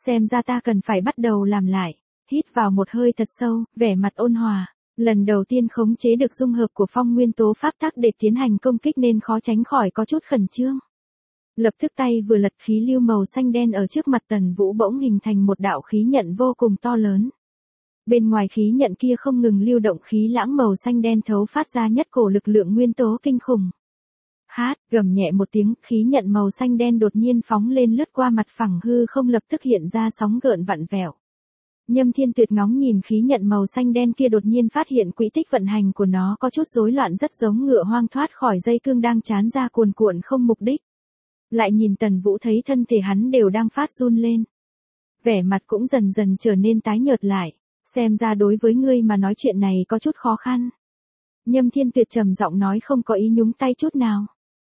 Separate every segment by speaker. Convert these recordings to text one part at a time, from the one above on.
Speaker 1: Xem ra ta cần phải bắt đầu làm lại. Hít vào một hơi thật sâu, vẻ mặt ôn hòa. Lần đầu tiên khống chế được dung hợp của phong nguyên tố pháp tắc để tiến hành công kích nên khó tránh khỏi có chút khẩn trương. Lập tức tay vừa lật, khí lưu màu xanh đen ở trước mặt Tần Vũ bỗng hình thành một đạo khí nhận vô cùng to lớn. Bên ngoài khí nhận kia không ngừng lưu động khí lãng màu xanh đen thấu phát ra nhất cổ lực lượng nguyên tố kinh khủng. Gầm nhẹ một tiếng, khí nhận màu xanh đen đột nhiên phóng lên lướt qua mặt phẳng hư không, lập tức hiện ra sóng gợn vặn vẹo. Nhâm Thiên Tuyệt ngóng nhìn khí nhận màu xanh đen kia, đột nhiên phát hiện quỹ tích vận hành của nó có chút rối loạn, rất giống ngựa hoang thoát khỏi dây cương đang trán ra cuồn cuộn không mục đích. Lại nhìn Tần Vũ thấy thân thể hắn đều đang phát run lên. Vẻ mặt cũng dần dần trở nên tái nhợt lại. Xem ra đối với ngươi mà nói chuyện này có chút khó khăn. Nhâm Thiên Tuyệt trầm giọng nói, không có ý nhúng tay chút nào.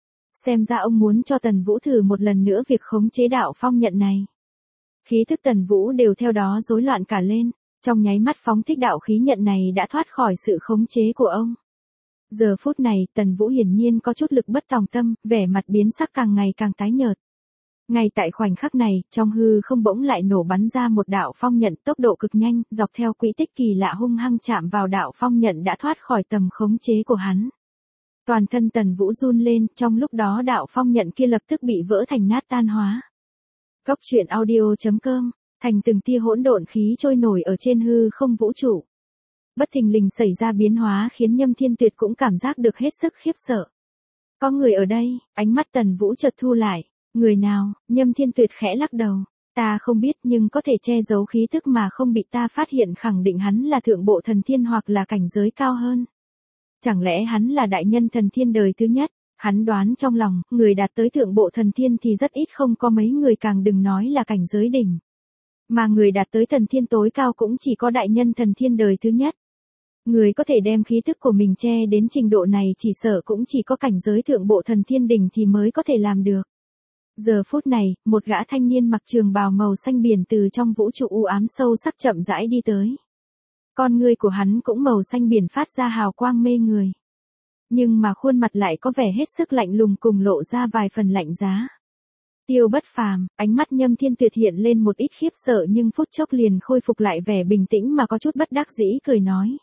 Speaker 1: Xem ra ông muốn cho Tần Vũ thử một lần nữa việc khống chế đạo phong nhận này. Khí thức Tần Vũ đều theo đó rối loạn cả lên. Trong nháy mắt phóng thích đạo khí nhận này đã thoát khỏi sự khống chế của ông. Giờ phút này, Tần Vũ hiển nhiên có chút lực bất tòng tâm, vẻ mặt biến sắc càng ngày càng tái nhợt. Ngay tại khoảnh khắc này, trong hư không bỗng lại nổ bắn ra một đạo phong nhận tốc độ cực nhanh, dọc theo quỹ tích kỳ lạ hung hăng chạm vào đạo phong nhận đã thoát khỏi tầm khống chế của hắn. Toàn thân Tần Vũ run lên, trong lúc đó đạo phong nhận kia lập tức bị vỡ thành nát tan hóa. Cốc truyện audio.com, thành từng tia hỗn độn khí trôi nổi ở trên hư không vũ trụ. Bất thình lình xảy ra biến hóa khiến Nhâm Thiên Tuyệt cũng cảm giác được hết sức khiếp sợ. Có người ở đây, ánh mắt Tần Vũ chợt thu lại. Người nào? Nhâm Thiên Tuyệt khẽ lắc đầu. Ta không biết, nhưng có thể che giấu khí tức mà không bị ta phát hiện, khẳng định hắn là thượng bộ thần thiên hoặc là cảnh giới cao hơn. Chẳng lẽ hắn là đại nhân thần thiên đời thứ nhất? Hắn đoán trong lòng, người đạt tới thượng bộ thần thiên thì rất ít, không có mấy người, càng đừng nói là cảnh giới đỉnh. Mà người đạt tới thần thiên tối cao cũng chỉ có đại nhân thần thiên đời thứ nhất. Người có thể đem khí tức của mình che đến trình độ này chỉ sợ cũng chỉ có cảnh giới thượng bộ thần thiên đỉnh thì mới có thể làm được. Giờ phút này, một gã thanh niên mặc trường bào màu xanh biển từ trong vũ trụ u ám sâu sắc chậm rãi đi tới. Con ngươi của hắn cũng màu xanh biển phát ra hào quang mê người. Nhưng mà khuôn mặt lại có vẻ hết sức lạnh lùng, cùng lộ ra vài phần lạnh giá. Tiêu Bất Phàm, ánh mắt Nhâm Thiên Tuyệt hiện lên một ít khiếp sợ nhưng phút chốc liền khôi phục lại vẻ bình tĩnh mà có chút bất đắc dĩ cười nói.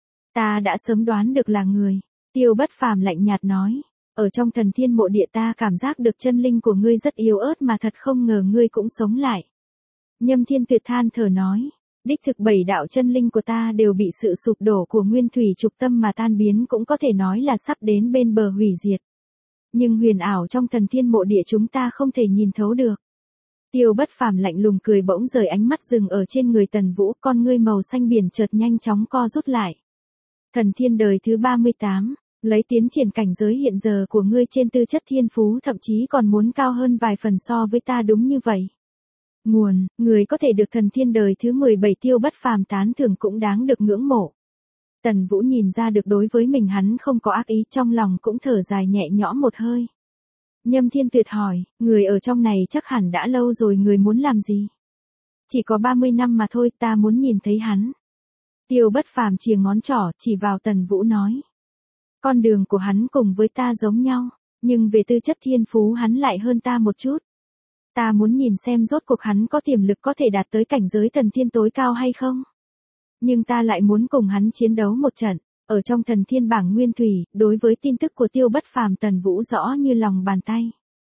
Speaker 1: Ta đã sớm đoán được là người. Tiêu Bất Phàm lạnh nhạt nói. Ở trong thần thiên mộ địa ta cảm giác được chân linh của ngươi rất yếu ớt, mà thật không ngờ ngươi cũng sống lại. Nhâm Thiên Tuyệt than thở nói. Đích thực 7 đạo chân linh của ta đều bị sự sụp đổ của nguyên thủy trục tâm mà tan biến, cũng có thể nói là sắp đến bên bờ hủy diệt. Nhưng huyền ảo trong thần thiên mộ địa chúng ta không thể nhìn thấu được. Tiêu Bất Phàm lạnh lùng cười, bỗng rời ánh mắt dừng ở trên người Tần Vũ, con ngươi màu xanh biển chợt nhanh chóng co rút lại. Thần thiên đời thứ 38, lấy tiến triển cảnh giới hiện giờ của ngươi trên tư chất thiên phú thậm chí còn muốn cao hơn vài phần so với ta, đúng như vậy. Nguồn, người có thể được thần thiên đời thứ 17 Tiêu Bất Phàm tán thưởng cũng đáng được ngưỡng mộ. Tần Vũ nhìn ra được đối với mình hắn không có ác ý, trong lòng cũng thở dài nhẹ nhõm một hơi. Nhâm Thiên Tuyệt hỏi, người ở trong này chắc hẳn đã lâu rồi, người muốn làm gì? Chỉ có 30 năm mà thôi, ta muốn nhìn thấy hắn. Tiêu Bất Phàm chìa ngón trỏ chỉ vào Tần Vũ nói. Con đường của hắn cùng với ta giống nhau, nhưng về tư chất thiên phú hắn lại hơn ta một chút. Ta muốn nhìn xem rốt cuộc hắn có tiềm lực có thể đạt tới cảnh giới thần thiên tối cao hay không. Nhưng ta lại muốn cùng hắn chiến đấu một trận. Ở trong thần thiên bảng nguyên thủy, đối với tin tức của Tiêu Bất Phàm Tần Vũ rõ như lòng bàn tay.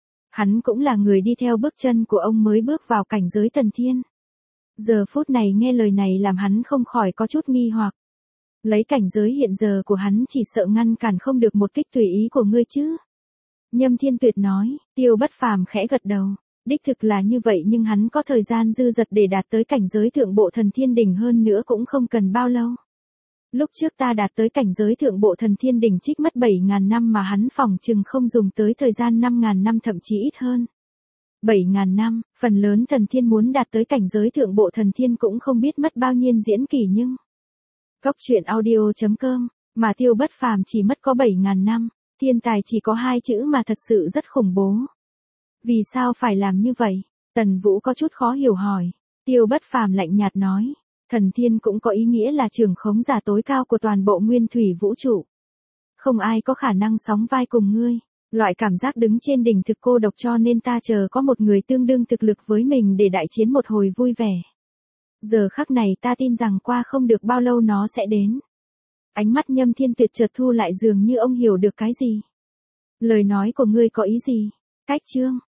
Speaker 1: Hắn cũng là người đi theo bước chân của ông mới bước vào cảnh giới thần thiên. Giờ phút này nghe lời này làm hắn không khỏi có chút nghi hoặc. Lấy cảnh giới hiện giờ của hắn chỉ sợ ngăn cản không được một kích tùy ý của ngươi chứ. Nhâm Thiên Tuyệt nói. Tiêu Bất Phàm khẽ gật đầu. Đích thực là như vậy, nhưng hắn có thời gian dư dật để đạt tới cảnh giới thượng bộ thần thiên đỉnh, hơn nữa cũng không cần bao lâu. Lúc trước ta đạt tới cảnh giới thượng bộ thần thiên đỉnh trích mất 7.000 năm mà hắn phỏng chừng không dùng tới thời gian 5.000 năm, thậm chí ít hơn. 7.000 năm, phần lớn thần thiên muốn đạt tới cảnh giới thượng bộ thần thiên cũng không biết mất bao nhiêu diễn kỷ, nhưng Cốc truyện audio.com, mà Tiêu Bất Phàm chỉ mất có 7.000 năm, thiên tài chỉ có 2 chữ mà thật sự rất khủng bố. Vì sao phải làm như vậy? Tần Vũ có chút khó hiểu hỏi. Tiêu Bất Phàm lạnh nhạt nói. Thần thiên cũng có ý nghĩa là trưởng khống giả tối cao của toàn bộ nguyên thủy vũ trụ. Không ai có khả năng sóng vai cùng ngươi. Loại cảm giác đứng trên đỉnh thực cô độc cho nên ta chờ có một người tương đương thực lực với mình để đại chiến một hồi vui vẻ. Giờ khắc này ta tin rằng qua không được bao lâu nó sẽ đến. Ánh mắt Nhâm Thiên Tuyệt chợt thu lại dường như ông hiểu được cái gì. Lời nói của ngươi có ý gì? Cách chương